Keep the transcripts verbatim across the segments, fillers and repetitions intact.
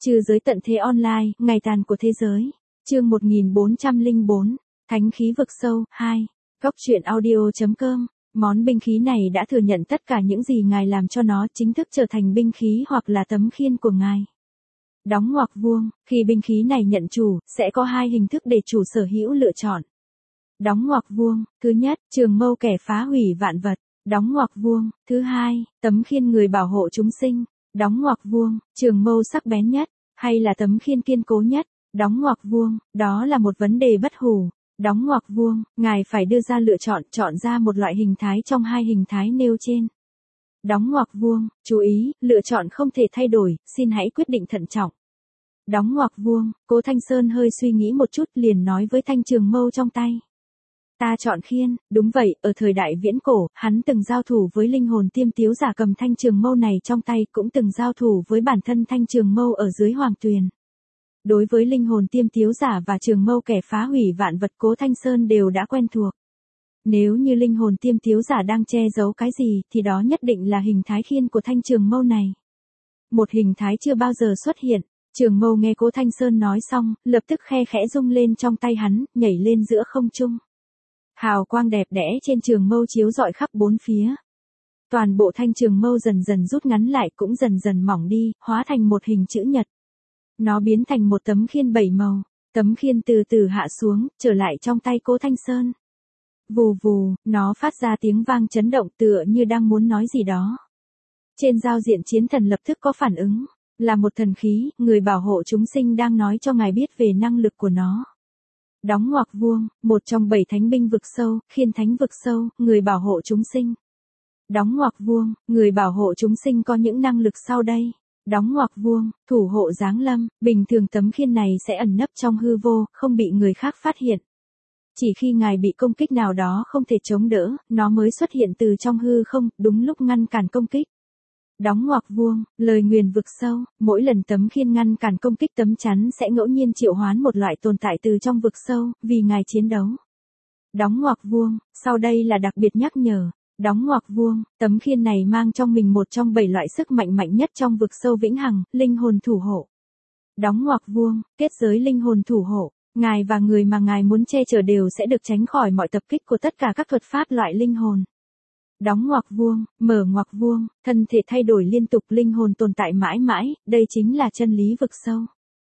Trừ giới tận thế online, ngày tàn của thế giới. Chương một nghìn bốn trăm lẻ bốn, Thánh khí vực sâu, hai. Góc truyện audio chấm com. Món binh khí này đã thừa nhận tất cả những gì ngài làm cho nó chính thức trở thành binh khí hoặc là tấm khiên của ngài. Đóng ngoặc vuông, khi binh khí này nhận chủ, sẽ có hai hình thức để chủ sở hữu lựa chọn. Đóng ngoặc vuông, thứ nhất, trường mâu kẻ phá hủy vạn vật. Đóng ngoặc vuông, thứ hai, tấm khiên người bảo hộ chúng sinh. Đóng ngoặc vuông, trường mâu sắc bén nhất, hay là tấm khiên kiên cố nhất. Đóng ngoặc vuông, đó là một vấn đề bất hủ. Đóng ngoặc vuông, ngài phải đưa ra lựa chọn, chọn ra một loại hình thái trong hai hình thái nêu trên. Đóng ngoặc vuông, chú ý, lựa chọn không thể thay đổi, xin hãy quyết định thận trọng. Đóng ngoặc vuông, Cố Thanh Sơn hơi suy nghĩ một chút liền nói với thanh trường mâu trong tay. Ta chọn khiên, đúng vậy, ở thời đại viễn cổ, hắn từng giao thủ với linh hồn tiêm tiếu giả cầm thanh trường mâu này trong tay, cũng từng giao thủ với bản thân thanh trường mâu ở dưới hoàng tuyền. Đối với linh hồn tiêm tiếu giả và trường mâu kẻ phá hủy vạn vật, Cố Thanh Sơn đều đã quen thuộc. Nếu như linh hồn tiêm tiếu giả đang che giấu cái gì, thì đó nhất định là hình thái khiên của thanh trường mâu này. Một hình thái chưa bao giờ xuất hiện. Trường mâu nghe Cố Thanh Sơn nói xong, lập tức khe khẽ rung lên trong tay hắn, nhảy lên giữa không trung. Hào quang đẹp đẽ trên trường mâu chiếu rọi khắp bốn phía. Toàn bộ thanh trường mâu dần dần rút ngắn lại, cũng dần dần mỏng đi, hóa thành một hình chữ nhật. Nó biến thành một tấm khiên bảy màu. Tấm khiên từ từ hạ xuống, trở lại trong tay Cố Thanh Sơn. Vù vù, nó phát ra tiếng vang chấn động tựa như đang muốn nói gì đó. Trên giao diện chiến thần lập tức có phản ứng. Là một thần khí, người bảo hộ chúng sinh đang nói cho ngài biết về năng lực của nó. Đóng ngoặc vuông, một trong bảy thánh binh vực sâu, khiên thánh vực sâu, người bảo hộ chúng sinh. Đóng ngoặc vuông, người bảo hộ chúng sinh có những năng lực sau đây. Đóng ngoặc vuông, thủ hộ giáng lâm, bình thường tấm khiên này sẽ ẩn nấp trong hư vô, không bị người khác phát hiện. Chỉ khi ngài bị công kích nào đó không thể chống đỡ, nó mới xuất hiện từ trong hư không, đúng lúc ngăn cản công kích. Đóng ngoặc vuông, lời nguyền vực sâu, mỗi lần tấm khiên ngăn cản công kích tấm chắn sẽ ngẫu nhiên triệu hoán một loại tồn tại từ trong vực sâu, vì ngài chiến đấu. Đóng ngoặc vuông, sau đây là đặc biệt nhắc nhở. Đóng ngoặc vuông, tấm khiên này mang trong mình một trong bảy loại sức mạnh mạnh nhất trong vực sâu vĩnh hằng, linh hồn thủ hộ. Đóng ngoặc vuông, kết giới linh hồn thủ hộ, ngài và người mà ngài muốn che chở đều sẽ được tránh khỏi mọi tập kích của tất cả các thuật pháp loại linh hồn. Đóng ngoặc vuông, mở ngoặc vuông, thân thể thay đổi liên tục, linh hồn tồn tại mãi mãi, đây chính là chân lý vực sâu.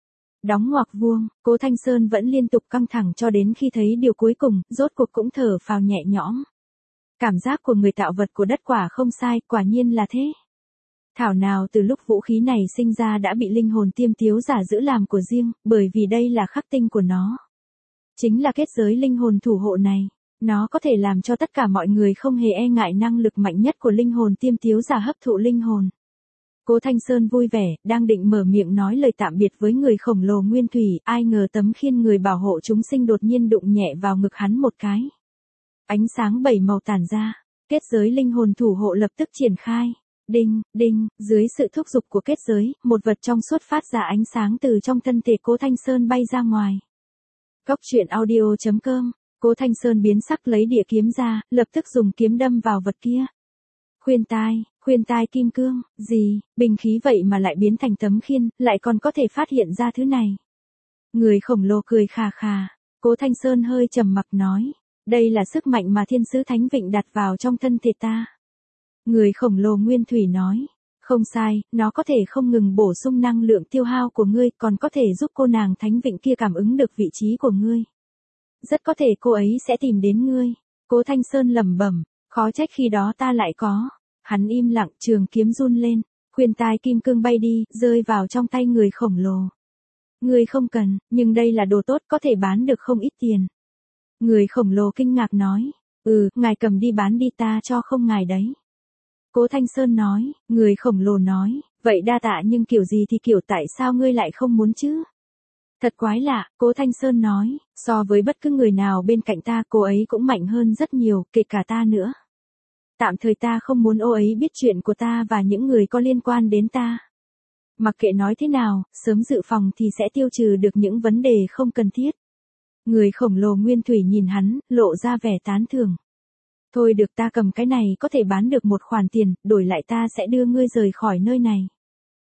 Đóng ngoặc vuông, Cố Thanh Sơn vẫn liên tục căng thẳng cho đến khi thấy điều cuối cùng, rốt cuộc cũng thở phào nhẹ nhõm. Cảm giác của người tạo vật của đất quả không sai, quả nhiên là thế. Thảo nào từ lúc vũ khí này sinh ra đã bị linh hồn tiêm tiếu giả giữ làm của riêng, bởi vì đây là khắc tinh của nó. Chính là kết giới linh hồn thủ hộ này. Nó có thể làm cho tất cả mọi người không hề e ngại năng lực mạnh nhất của linh hồn tiêm tiếu giả hấp thụ linh hồn. Cố Thanh Sơn vui vẻ, đang định mở miệng nói lời tạm biệt với người khổng lồ nguyên thủy, ai ngờ tấm khiên người bảo hộ chúng sinh đột nhiên đụng nhẹ vào ngực hắn một cái. Ánh sáng bảy màu tản ra, kết giới linh hồn thủ hộ lập tức triển khai. Đinh, đinh, dưới sự thúc giục của kết giới, một vật trong suốt phát ra ánh sáng từ trong thân thể Cố Thanh Sơn bay ra ngoài. Góc truyện audio chấm com. Cố Thanh Sơn biến sắc lấy địa kiếm ra, lập tức dùng kiếm đâm vào vật kia. Khuyên tai, khuyên tai kim cương, gì, bình khí vậy mà lại biến thành tấm khiên, lại còn có thể phát hiện ra thứ này. Người khổng lồ cười khà khà, Cố Thanh Sơn hơi trầm mặc nói, đây là sức mạnh mà thiên sứ Thánh Vịnh đặt vào trong thân thể ta. Người khổng lồ nguyên thủy nói, không sai, nó có thể không ngừng bổ sung năng lượng tiêu hao của ngươi, còn có thể giúp cô nàng Thánh Vịnh kia cảm ứng được vị trí của ngươi. Rất có thể cô ấy sẽ tìm đến ngươi. Cố Thanh Sơn lẩm bẩm, khó trách khi đó ta lại có. Hắn im lặng, trường kiếm run lên, khuyên tai kim cương bay đi, rơi vào trong tay người khổng lồ. Ngươi không cần, nhưng đây là đồ tốt, có thể bán được không ít tiền. Người khổng lồ kinh ngạc nói, ừ, ngài cầm đi bán đi, ta cho không ngài đấy. Cố Thanh Sơn nói, người khổng lồ nói, vậy đa tạ, nhưng kiểu gì thì kiểu, tại sao ngươi lại không muốn chứ? Thật quái lạ, Cố Thanh Sơn nói, so với bất cứ người nào bên cạnh ta, cô ấy cũng mạnh hơn rất nhiều, kể cả ta nữa. Tạm thời ta không muốn ô ấy biết chuyện của ta và những người có liên quan đến ta. Mặc kệ nói thế nào, sớm dự phòng thì sẽ tiêu trừ được những vấn đề không cần thiết. Người khổng lồ nguyên thủy nhìn hắn, lộ ra vẻ tán thưởng. Thôi được, ta cầm cái này có thể bán được một khoản tiền, đổi lại ta sẽ đưa ngươi rời khỏi nơi này.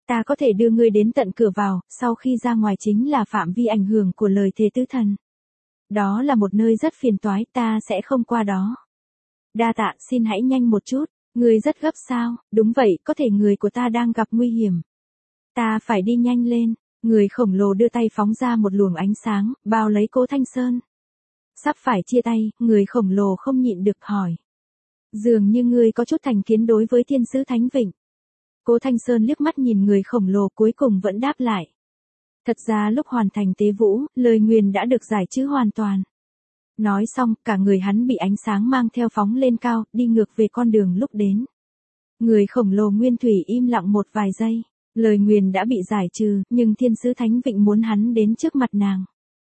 Ta có thể đưa ngươi đến tận cửa vào, sau khi ra ngoài chính là phạm vi ảnh hưởng của lời thề tứ thần. Đó là một nơi rất phiền toái, ta sẽ không qua đó. Đa tạ, xin hãy nhanh một chút, ngươi rất gấp sao? Đúng vậy, có thể người của ta đang gặp nguy hiểm. Ta phải đi nhanh lên. Người khổng lồ đưa tay phóng ra một luồng ánh sáng, bao lấy Cố Thanh Sơn. Sắp phải chia tay, người khổng lồ không nhịn được hỏi. Dường như ngươi có chút thành kiến đối với thiên sứ Thánh Vịnh. Cố Thanh Sơn liếc mắt nhìn người khổng lồ cuối cùng vẫn đáp lại. Thật ra lúc hoàn thành tế vũ, lời nguyền đã được giải trừ hoàn toàn. Nói xong, cả người hắn bị ánh sáng mang theo phóng lên cao, đi ngược về con đường lúc đến. Người khổng lồ nguyên thủy im lặng một vài giây. Lời nguyền đã bị giải trừ, nhưng thiên sứ Thánh Vịnh muốn hắn đến trước mặt nàng.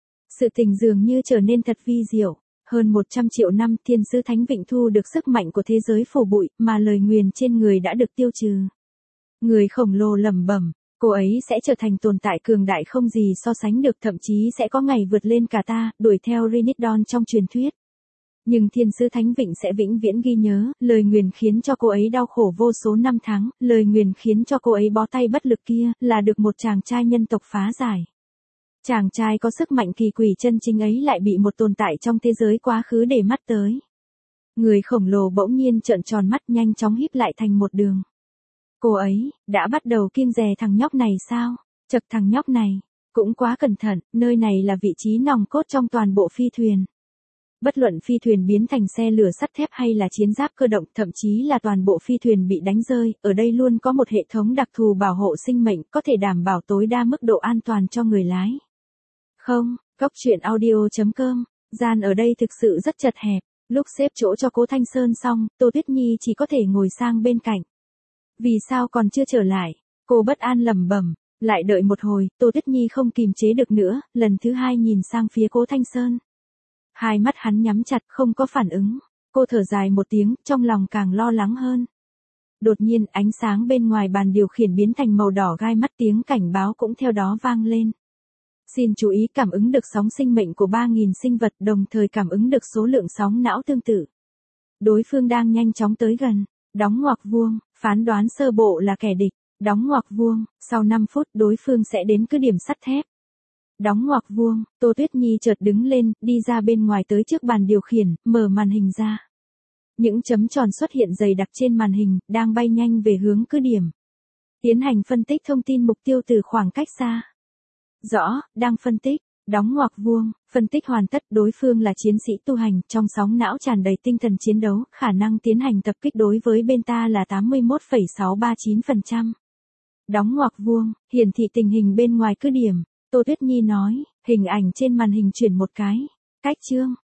Sự tình dường như trở nên thật vi diệu. Hơn một trăm triệu năm thiên sứ Thánh Vịnh thu được sức mạnh của thế giới phủ bụi, mà lời nguyền trên người đã được tiêu trừ. Người khổng lồ lẩm bẩm, cô ấy sẽ trở thành tồn tại cường đại không gì so sánh được, thậm chí sẽ có ngày vượt lên cả ta, đuổi theo Rinidon trong truyền thuyết. Nhưng thiên sứ Thánh Vịnh sẽ vĩnh viễn ghi nhớ, lời nguyền khiến cho cô ấy đau khổ vô số năm tháng, lời nguyền khiến cho cô ấy bó tay bất lực kia, là được một chàng trai nhân tộc phá giải. Chàng trai có sức mạnh kỳ quỷ chân chính ấy lại bị một tồn tại trong thế giới quá khứ để mắt tới. Người khổng lồ bỗng nhiên trợn tròn mắt, nhanh chóng híp lại thành một đường. Cô ấy, đã bắt đầu kiêng dè thằng nhóc này sao? Chật, thằng nhóc này, cũng quá cẩn thận, nơi này là vị trí nòng cốt trong toàn bộ phi thuyền. Bất luận phi thuyền biến thành xe lửa sắt thép hay là chiến giáp cơ động, thậm chí là toàn bộ phi thuyền bị đánh rơi, ở đây luôn có một hệ thống đặc thù bảo hộ sinh mệnh, có thể đảm bảo tối đa mức độ an toàn cho người lái. Không, Cốc truyện audio chấm com, gian ở đây thực sự rất chật hẹp. Lúc xếp chỗ cho Cố Thanh Sơn xong, Tô Tuyết Nhi chỉ có thể ngồi sang bên cạnh. Vì sao còn chưa trở lại? Cô bất an lẩm bẩm. Lại đợi một hồi, Tô Tuyết Nhi không kìm chế được nữa, lần thứ hai nhìn sang phía Cố Thanh Sơn. Hai mắt hắn nhắm chặt, không có phản ứng. Cô thở dài một tiếng, trong lòng càng lo lắng hơn. Đột nhiên, ánh sáng bên ngoài bàn điều khiển biến thành màu đỏ gai mắt, tiếng cảnh báo cũng theo đó vang lên. Xin chú ý, cảm ứng được sóng sinh mệnh của ba nghìn sinh vật, đồng thời cảm ứng được số lượng sóng não tương tự. Đối phương đang nhanh chóng tới gần. Đóng ngoặc vuông, phán đoán sơ bộ là kẻ địch. Đóng ngoặc vuông, sau năm phút đối phương sẽ đến cứ điểm sắt thép. Đóng ngoặc vuông, Tô Tuyết Nhi chợt đứng lên, đi ra bên ngoài tới trước bàn điều khiển, mở màn hình ra. Những chấm tròn xuất hiện dày đặc trên màn hình, đang bay nhanh về hướng cứ điểm. Tiến hành phân tích thông tin mục tiêu từ khoảng cách xa. Rõ, đang phân tích. Đóng ngoặc vuông, phân tích hoàn tất, đối phương là chiến sĩ tu hành, trong sóng não tràn đầy tinh thần chiến đấu, khả năng tiến hành tập kích đối với bên ta là tám mươi mốt phẩy sáu ba chín phần trăm. Đóng ngoặc vuông, hiển thị tình hình bên ngoài cứ điểm. Tô Tuyết Nhi nói, hình ảnh trên màn hình chuyển một cái. Cách chương,